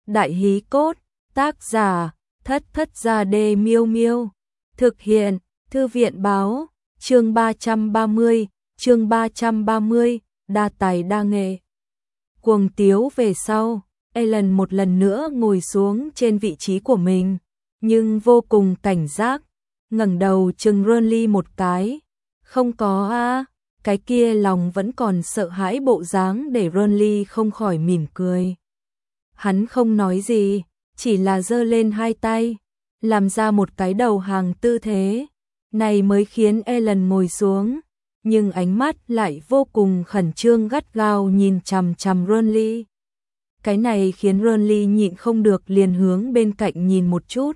Đại hí cốt, tác giả, Thất Thất Gia Đê Miêu Miêu. Thực hiện, Thư viện báo, chương 330, đa tài đa nghệ. Cuồng tiếu về sau, Ellen một lần nữa ngồi xuống trên vị trí của mình, nhưng vô cùng cảnh giác, ngẩng đầu chừng Ronly một cái. Không có a, cái kia lòng vẫn còn sợ hãi bộ dáng để Ronly không khỏi mỉm cười. Hắn không nói gì, chỉ là giơ lên hai tay, làm ra một cái đầu hàng tư thế. Này mới khiến Ellen ngồi xuống, nhưng ánh mắt lại vô cùng khẩn trương gắt gao nhìn chằm chằm Ronly. Cái này khiến Ronly nhịn không được liền hướng bên cạnh nhìn một chút,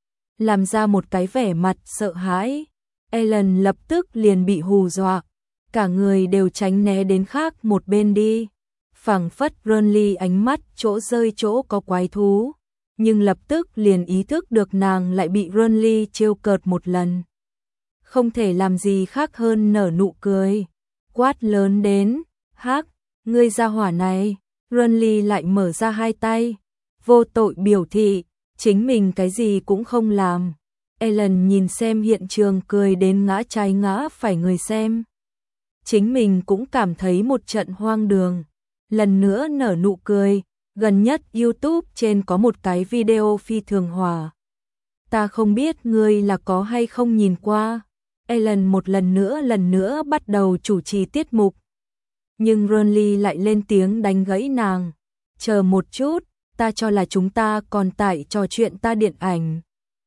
làm ra một cái vẻ mặt sợ hãi. Ellen lập tức liền bị hù dọa, cả người đều tránh né đến khác một bên đi. Phảng phất Ronly ánh mắt chỗ rơi chỗ có quái thú, nhưng lập tức liền ý thức được nàng lại bị Ronly trêu cợt một lần. Không thể làm gì khác hơn nở nụ cười, quát lớn đến, hắc, ngươi ra hỏa này. Ronly lại mở ra hai tay, vô tội biểu thị, chính mình cái gì cũng không làm. Ellen nhìn xem hiện trường cười đến ngã trái ngã phải người xem. Chính mình cũng cảm thấy một trận hoang đường, lần nữa nở nụ cười. Gần nhất YouTube trên có một cái video phi thường hỏa. Ta không biết ngươi là có hay không nhìn qua. Ellen một lần nữa bắt đầu chủ trì tiết mục. Nhưng Ronly lại lên tiếng đánh gãy nàng. Chờ một chút, ta cho là chúng ta còn tại trò chuyện ta điện ảnh.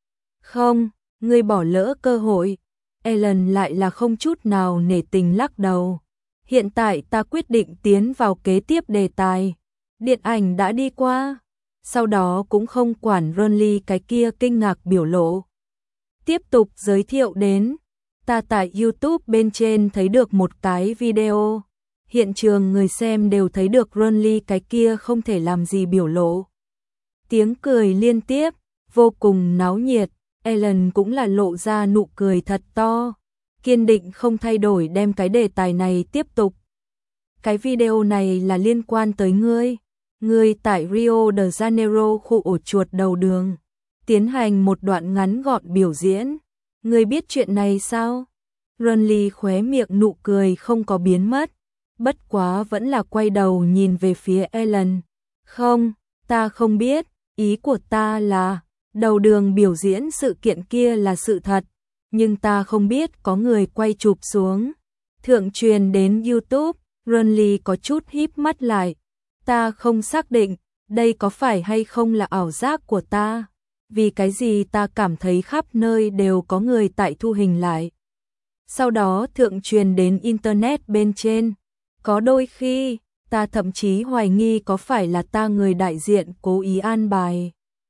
Không, ngươi bỏ lỡ cơ hội. Ellen lại là không chút nào nể tình lắc đầu. Hiện tại ta quyết định tiến vào kế tiếp đề tài. Điện ảnh đã đi qua. Sau đó cũng không quản Ronly cái kia kinh ngạc biểu lộ. Tiếp tục giới thiệu đến. Ta tại YouTube bên trên thấy được một cái video. Hiện trường người xem đều thấy được Ronly cái kia không thể làm gì biểu lộ. Tiếng cười liên tiếp, vô cùng náo nhiệt. Ellen cũng là lộ ra nụ cười thật to, kiên định không thay đổi đem cái đề tài này tiếp tục. Cái video này là liên quan tới ngươi. Ngươi tại Rio de Janeiro khu ổ chuột đầu đường tiến hành một đoạn ngắn gọn biểu diễn. Ngươi biết chuyện này sao? Ronly khóe miệng nụ cười không có biến mất, bất quá vẫn là quay đầu nhìn về phía Ellen. Không, ta không biết, ý của ta là đầu đường biểu diễn sự kiện kia là sự thật, nhưng ta không biết có người quay chụp xuống thượng truyền đến YouTube. Ronly có chút híp mắt lại. Ta không xác định, đây có phải hay không là ảo giác của ta, vì cái gì ta cảm thấy khắp nơi đều có người tại thu hình lại. Sau đó thượng truyền đến Internet bên trên, có đôi khi, ta thậm chí hoài nghi có phải là ta người đại diện cố ý an bài.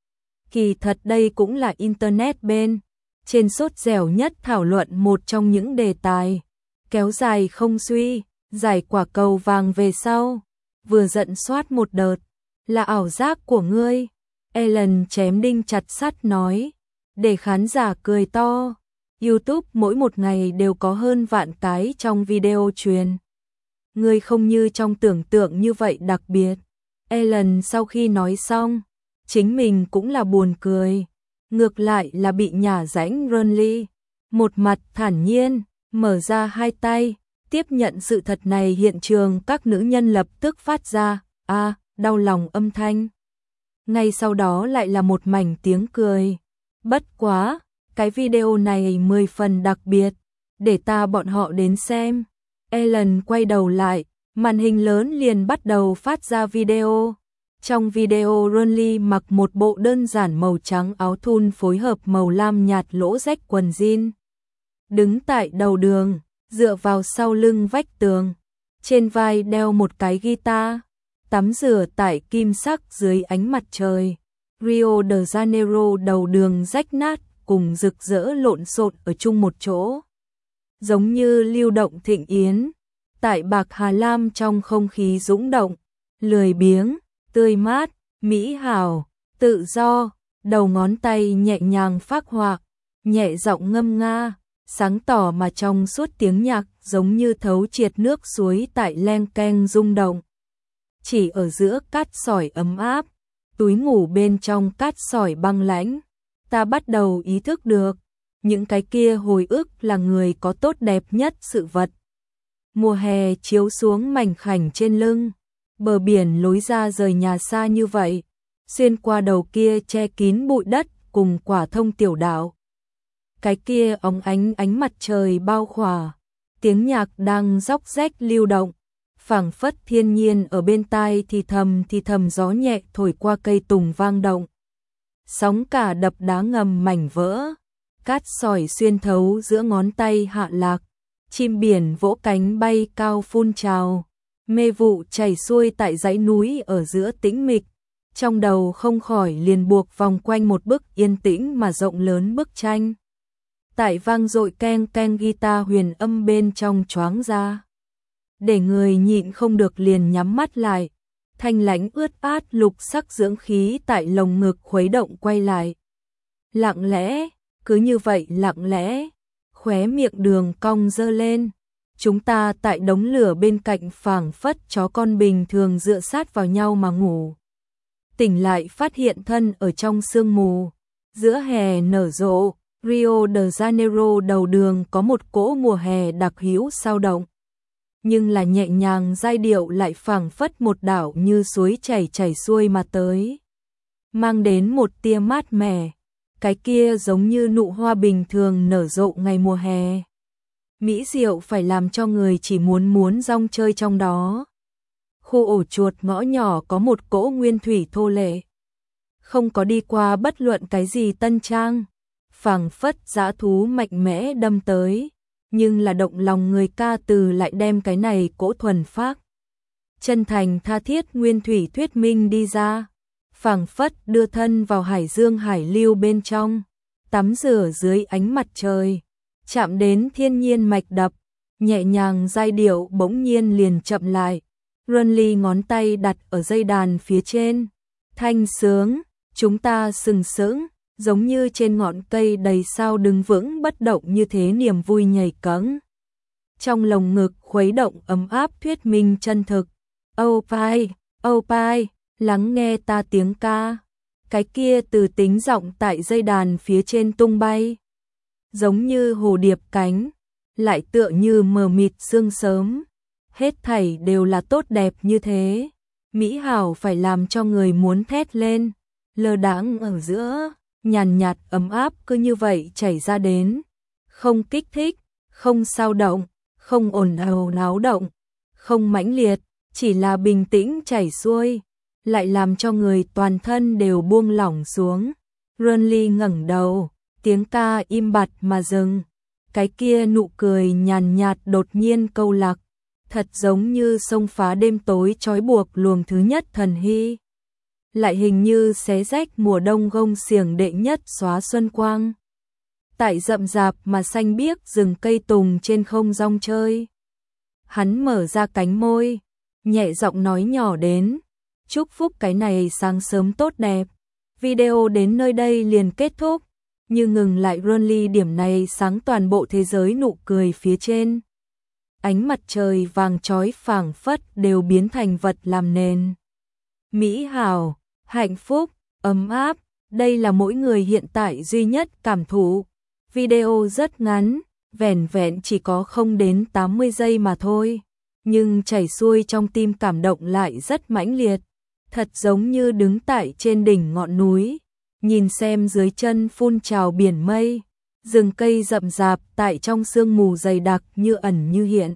Kỳ thật đây cũng là Internet bên trên sốt dẻo nhất thảo luận một trong những đề tài. Kéo dài không suy, giải quả cầu vàng về sau. Vừa giận soát một đợt, là ảo giác của ngươi. Ellen chém đinh chặt sắt nói, để khán giả cười to. YouTube mỗi một ngày đều có hơn vạn cái trong video truyền. Ngươi không như trong tưởng tượng như vậy đặc biệt. Ellen sau khi nói xong, chính mình cũng là buồn cười. Ngược lại là bị nhả rãnh Ronly. Một mặt thản nhiên, mở ra hai tay. Tiếp nhận sự thật này, hiện trường các nữ nhân lập tức phát ra đau lòng âm thanh. Ngay sau đó lại là một mảnh tiếng cười. Bất quá, cái video này 10 phần đặc biệt, để bọn họ đến xem. Ellen quay đầu lại, màn hình lớn liền bắt đầu phát ra video. Trong video Ronly mặc một bộ đơn giản màu trắng áo thun phối hợp màu lam nhạt lỗ rách quần jean. Đứng tại đầu đường, dựa vào sau lưng vách tường, trên vai đeo một cái guitar, tắm rửa tại kim sắc dưới ánh mặt trời. Rio de Janeiro đầu đường rách nát cùng rực rỡ lộn xộn ở chung một chỗ, giống như lưu động thịnh yến. Tại Bạc Hà Lam trong không khí dũng động, lười biếng, tươi mát, mỹ hảo, tự do, đầu ngón tay nhẹ nhàng phác họa, nhẹ giọng ngâm nga. Sáng tỏ mà trong suốt tiếng nhạc giống như thấu triệt nước suối tại len keng rung động. Chỉ ở giữa cát sỏi ấm áp, túi ngủ bên trong cát sỏi băng lãnh. Ta bắt đầu ý thức được, những cái kia hồi ức là người có tốt đẹp nhất sự vật. Mùa hè chiếu xuống mảnh khảnh trên lưng, bờ biển lối ra rời nhà xa như vậy, xuyên qua đầu kia che kín bụi đất cùng quả thông tiểu đạo. Cái kia óng ánh mặt trời bao khỏa, tiếng nhạc đang róc rách lưu động, phảng phất thiên nhiên ở bên tai thì thầm gió nhẹ thổi qua cây tùng vang động. Sóng cả đập đá ngầm mảnh vỡ, cát sỏi xuyên thấu giữa ngón tay hạ lạc, chim biển vỗ cánh bay cao phun trào, mê vụ chảy xuôi tại dãy núi ở giữa tĩnh mịch, trong đầu không khỏi liền buộc vòng quanh một bức yên tĩnh mà rộng lớn bức tranh. Tại vang dội keng keng guitar huyền âm bên trong choáng ra, để người nhịn không được liền nhắm mắt lại, thanh lãnh ướt át lục sắc dưỡng khí tại lồng ngực khuấy động quay lại. Lặng lẽ, cứ như vậy lặng lẽ, khóe miệng Đường cong dơ lên. Chúng ta tại đống lửa bên cạnh phảng phất chó con bình thường dựa sát vào nhau mà ngủ. Tỉnh lại phát hiện thân ở trong sương mù, giữa hè nở rộ, Rio de Janeiro đầu đường có một cỗ mùa hè đặc hữu sao động. Nhưng là nhẹ nhàng giai điệu lại phảng phất một đảo như suối chảy xuôi mà tới, mang đến một tia mát mẻ, cái kia giống như nụ hoa bình thường nở rộ ngày mùa hè. Mỹ diệu phải làm cho người chỉ muốn rong chơi trong đó. Khu ổ chuột ngõ nhỏ có một cỗ nguyên thủy thô lệ, không có đi qua bất luận cái gì tân trang, phảng phất dã thú mạnh mẽ đâm tới, nhưng là động lòng người ca từ lại đem cái này cỗ thuần phác, chân thành tha thiết nguyên thủy thuyết minh đi ra, phảng phất đưa thân vào hải dương hải lưu bên trong, tắm rửa dưới ánh mặt trời, chạm đến thiên nhiên mạch đập, nhẹ nhàng giai điệu bỗng nhiên liền chậm lại. Runly ngón tay đặt ở dây đàn phía trên, thanh sướng, chúng ta sừng sững, giống như trên ngọn cây đầy sao đứng vững bất động như thế, niềm vui nhảy cẫng. Trong lồng ngực khuấy động ấm áp thuyết minh chân thực. Oh pai, lắng nghe ta tiếng ca. Cái kia từ tính giọng tại dây đàn phía trên tung bay, giống như hồ điệp cánh, lại tựa như mờ mịt sương sớm. Hết thảy đều là tốt đẹp như thế, mỹ hảo phải làm cho người muốn thét lên, lơ đãng ở giữa, nhàn nhạt ấm áp cứ như vậy chảy ra đến, không kích thích, không xao động, không ồn ào náo động, không mãnh liệt, chỉ là bình tĩnh chảy xuôi, lại làm cho người toàn thân đều buông lỏng xuống. Runly ngẩng đầu, tiếng ca im bặt mà dừng, cái kia nụ cười nhàn nhạt đột nhiên câu lạc, thật giống như xông phá đêm tối trói buộc luồng thứ nhất thần hy, lại hình như xé rách mùa đông gông xiềng đệ nhất xóa xuân quang. Tại rậm rạp mà xanh biếc rừng cây tùng trên không rong chơi, hắn mở ra cánh môi, nhẹ giọng nói nhỏ đến, chúc phúc cái này sáng sớm tốt đẹp. Video đến nơi đây liền kết thúc, như ngừng lại Runly điểm này sáng toàn bộ thế giới nụ cười phía trên. Ánh mặt trời vàng chói phảng phất đều biến thành vật làm nền. Mỹ hảo, hạnh phúc, ấm áp, đây là mỗi người hiện tại duy nhất cảm thụ. Video rất ngắn, vẻn vẹn chỉ có không đến 80 giây mà thôi, nhưng chảy xuôi trong tim cảm động lại rất mãnh liệt, thật giống như đứng tại trên đỉnh ngọn núi, nhìn xem dưới chân phun trào biển mây, rừng cây rậm rạp tại trong sương mù dày đặc như ẩn như hiện.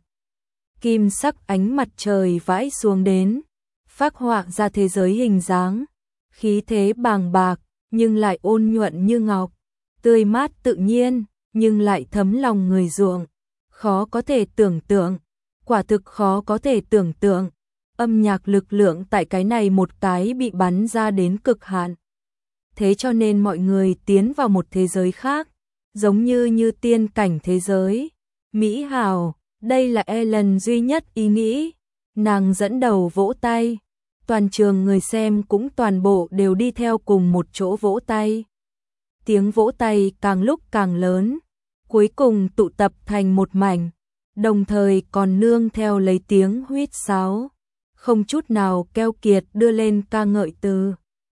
Kim sắc ánh mặt trời vãi xuống đến, phác họa ra thế giới hình dáng, khí thế bàng bạc, nhưng lại ôn nhuận như ngọc, tươi mát tự nhiên, nhưng lại thấm lòng người ruộng. Khó có thể tưởng tượng, quả thực khó có thể tưởng tượng, âm nhạc lực lượng tại cái này một cái bị bắn ra đến cực hạn. Thế cho nên mọi người tiến vào một thế giới khác, giống như tiên cảnh thế giới. Mỹ hào, đây là Ellen duy nhất ý nghĩ, nàng dẫn đầu vỗ tay, toàn trường người xem cũng toàn bộ đều đi theo cùng một chỗ vỗ tay. Tiếng vỗ tay càng lúc càng lớn, cuối cùng tụ tập thành một mảnh, đồng thời còn nương theo lấy tiếng huýt sáo, không chút nào keo kiệt đưa lên ca ngợi từ.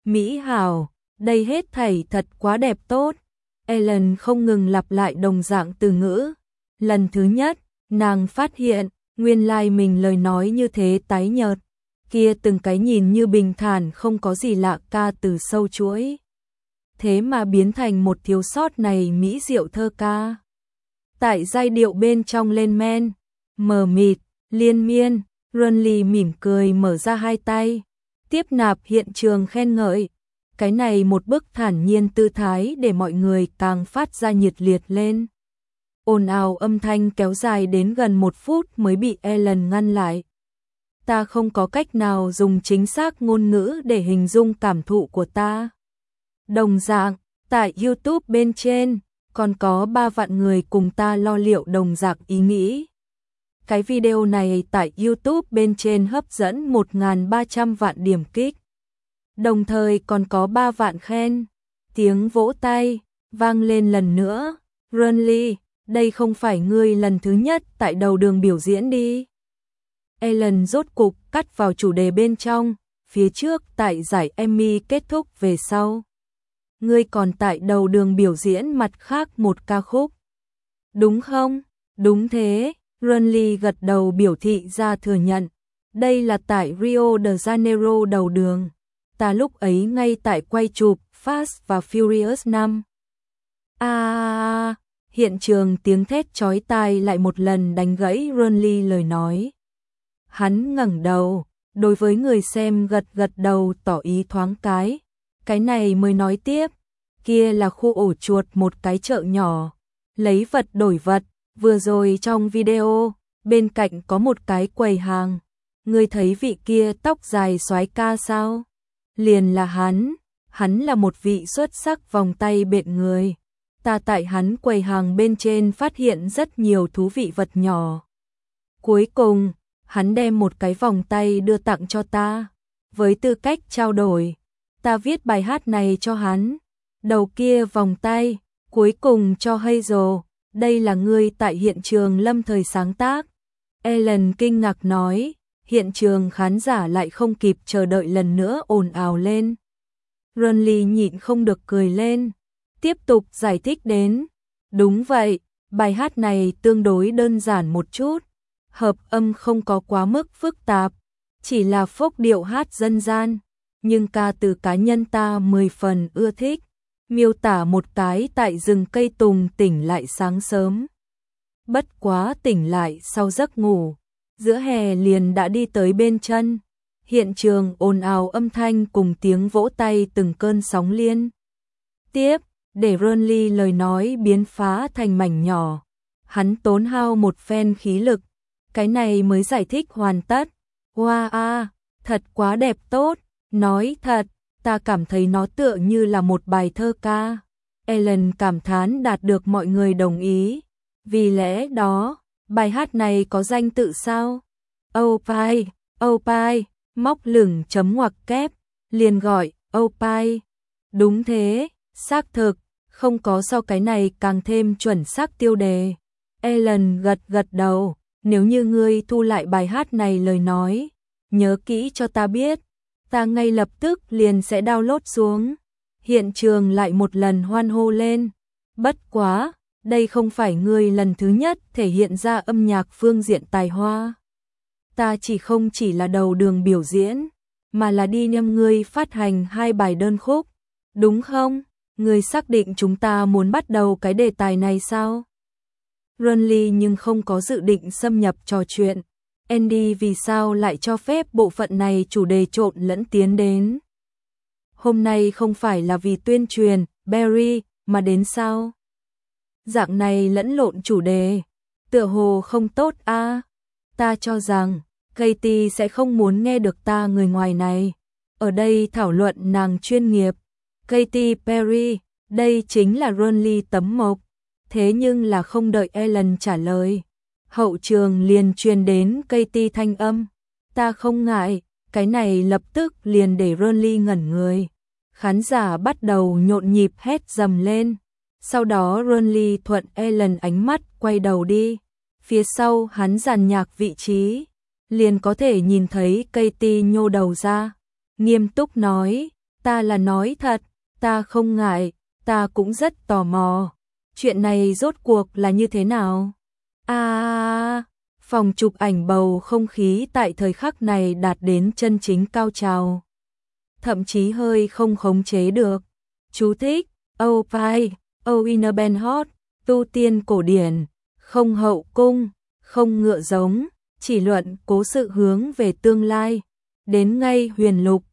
mỹ hảo, đây hết thảy thật quá đẹp tốt. Ellen không ngừng lặp lại đồng dạng từ ngữ. Lần thứ nhất, nàng phát hiện, nguyên lai mình lời nói như thế tái nhợt. Kia từng cái nhìn như bình thản không có gì lạ ca từ sâu chuỗi. Thế mà biến thành một thiếu sót này mỹ diệu thơ ca. Tại giai điệu bên trong lên men, mờ mịt, liên miên, Runley mỉm cười mở ra hai tay, tiếp nạp hiện trường khen ngợi. Cái này một bức thản nhiên tư thái để mọi người càng phát ra nhiệt liệt lên. Ồn ào âm thanh kéo dài đến gần 1 phút mới bị Ellen ngăn lại. Ta không có cách nào dùng chính xác ngôn ngữ để hình dung cảm thụ của ta. Đồng dạng, tại YouTube bên trên, còn có 3 vạn người cùng ta lo liệu đồng dạng ý nghĩ. Cái video này tại YouTube bên trên hấp dẫn 1.300 vạn điểm kích. Đồng thời còn có 3 vạn khen. Tiếng vỗ tay vang lên lần nữa. Runley, đây không phải ngươi lần thứ nhất tại đầu đường biểu diễn đi. Ellen rốt cục cắt vào chủ đề bên trong. Phía trước tại giải Emmy kết thúc về sau, ngươi còn tại đầu đường biểu diễn mặt khác một ca khúc. Đúng không? Đúng thế. Runley gật đầu biểu thị ra thừa nhận. Đây là tại Rio de Janeiro đầu đường. Ta lúc ấy ngay tại quay chụp Fast và Furious 5. Hiện trường tiếng thét chói tai lại một lần đánh gãy Runley lời nói. Hắn ngẩng đầu, đối với người xem gật gật đầu tỏ ý thoáng cái này mới nói tiếp. Kia là khu ổ chuột một cái chợ nhỏ, lấy vật đổi vật, vừa rồi trong video, bên cạnh có một cái quầy hàng. Ngươi thấy vị kia tóc dài soái ca sao? Liền là hắn là một vị xuất sắc vòng tay bện người. Ta tại hắn quầy hàng bên trên phát hiện rất nhiều thú vị vật nhỏ. Cuối cùng, hắn đem một cái vòng tay đưa tặng cho ta. Với tư cách trao đổi, ta viết bài hát này cho hắn. Đầu kia vòng tay, cuối cùng cho Hazel, đây là ngươi tại hiện trường lâm thời sáng tác. Ellen kinh ngạc nói, hiện trường khán giả lại không kịp chờ đợi lần nữa ồn ào lên. Runley nhịn không được cười lên, tiếp tục giải thích đến. Đúng vậy, bài hát này tương đối đơn giản một chút, hợp âm không có quá mức phức tạp, chỉ là phốc điệu hát dân gian, nhưng ca từ cá nhân ta 10 phần ưa thích, miêu tả một cái tại rừng cây tùng tỉnh lại sáng sớm. Bất quá tỉnh lại sau giấc ngủ, giữa hè liền đã đi tới bên chân. Hiện trường ồn ào âm thanh cùng tiếng vỗ tay từng cơn sóng liên tiếp, để Runley lời nói biến phá thành mảnh nhỏ. Hắn tốn hao một phen khí lực, cái này mới giải thích hoàn tất. Wow, thật quá đẹp tốt, nói thật, ta cảm thấy nó tựa như là một bài thơ ca. Ellen cảm thán đạt được mọi người đồng ý. Vì lẽ đó, bài hát này có danh tự sao? Opie, móc lửng chấm ngoặc kép, liền gọi Opie. Đúng thế, xác thực, không có so cái này càng thêm chuẩn xác tiêu đề. Ellen gật gật đầu, nếu như ngươi thu lại bài hát này lời nói, nhớ kỹ cho ta biết, ta ngay lập tức liền sẽ download xuống. Hiện trường lại một lần hoan hô lên. Bất quá, đây không phải ngươi lần thứ nhất thể hiện ra âm nhạc phương diện tài hoa. Ta không chỉ là đầu đường biểu diễn, mà là đi nhâm ngươi phát hành 2 bài đơn khúc. Đúng không? Ngươi xác định chúng ta muốn bắt đầu cái đề tài này sao? Runley nhưng không có dự định xâm nhập trò chuyện. Andy vì sao lại cho phép bộ phận này chủ đề trộn lẫn tiến đến? Hôm nay không phải là vì tuyên truyền, Barry, mà đến sao? Dạng này lẫn lộn chủ đề, tựa hồ không tốt a. Ta cho rằng, Katy sẽ không muốn nghe được ta người ngoài này. Ở đây thảo luận nàng chuyên nghiệp. Katy Perry, đây chính là Runley tấm mộc. Thế nhưng là không đợi Ellen trả lời, hậu trường liền truyền đến Katy thanh âm. Ta không ngại, cái này lập tức liền để Runley ngẩn người. Khán giả bắt đầu nhộn nhịp hét dầm lên. Sau đó Runley thuận Ellen ánh mắt quay đầu đi. Phía sau hắn dàn nhạc vị trí, liền có thể nhìn thấy Katy nhô đầu ra. Nghiêm túc nói, Ta là nói thật, ta không ngại, ta cũng rất tò mò. Chuyện này rốt cuộc là như thế nào? Phòng chụp ảnh bầu không khí tại thời khắc này đạt đến chân chính cao trào. Thậm chí hơi không khống chế được. Chú thích: Opie, Oinerbenhot, tu tiên cổ điển, không hậu cung, không ngựa giống, chỉ luận cố sự hướng về tương lai. Đến ngay huyền lục,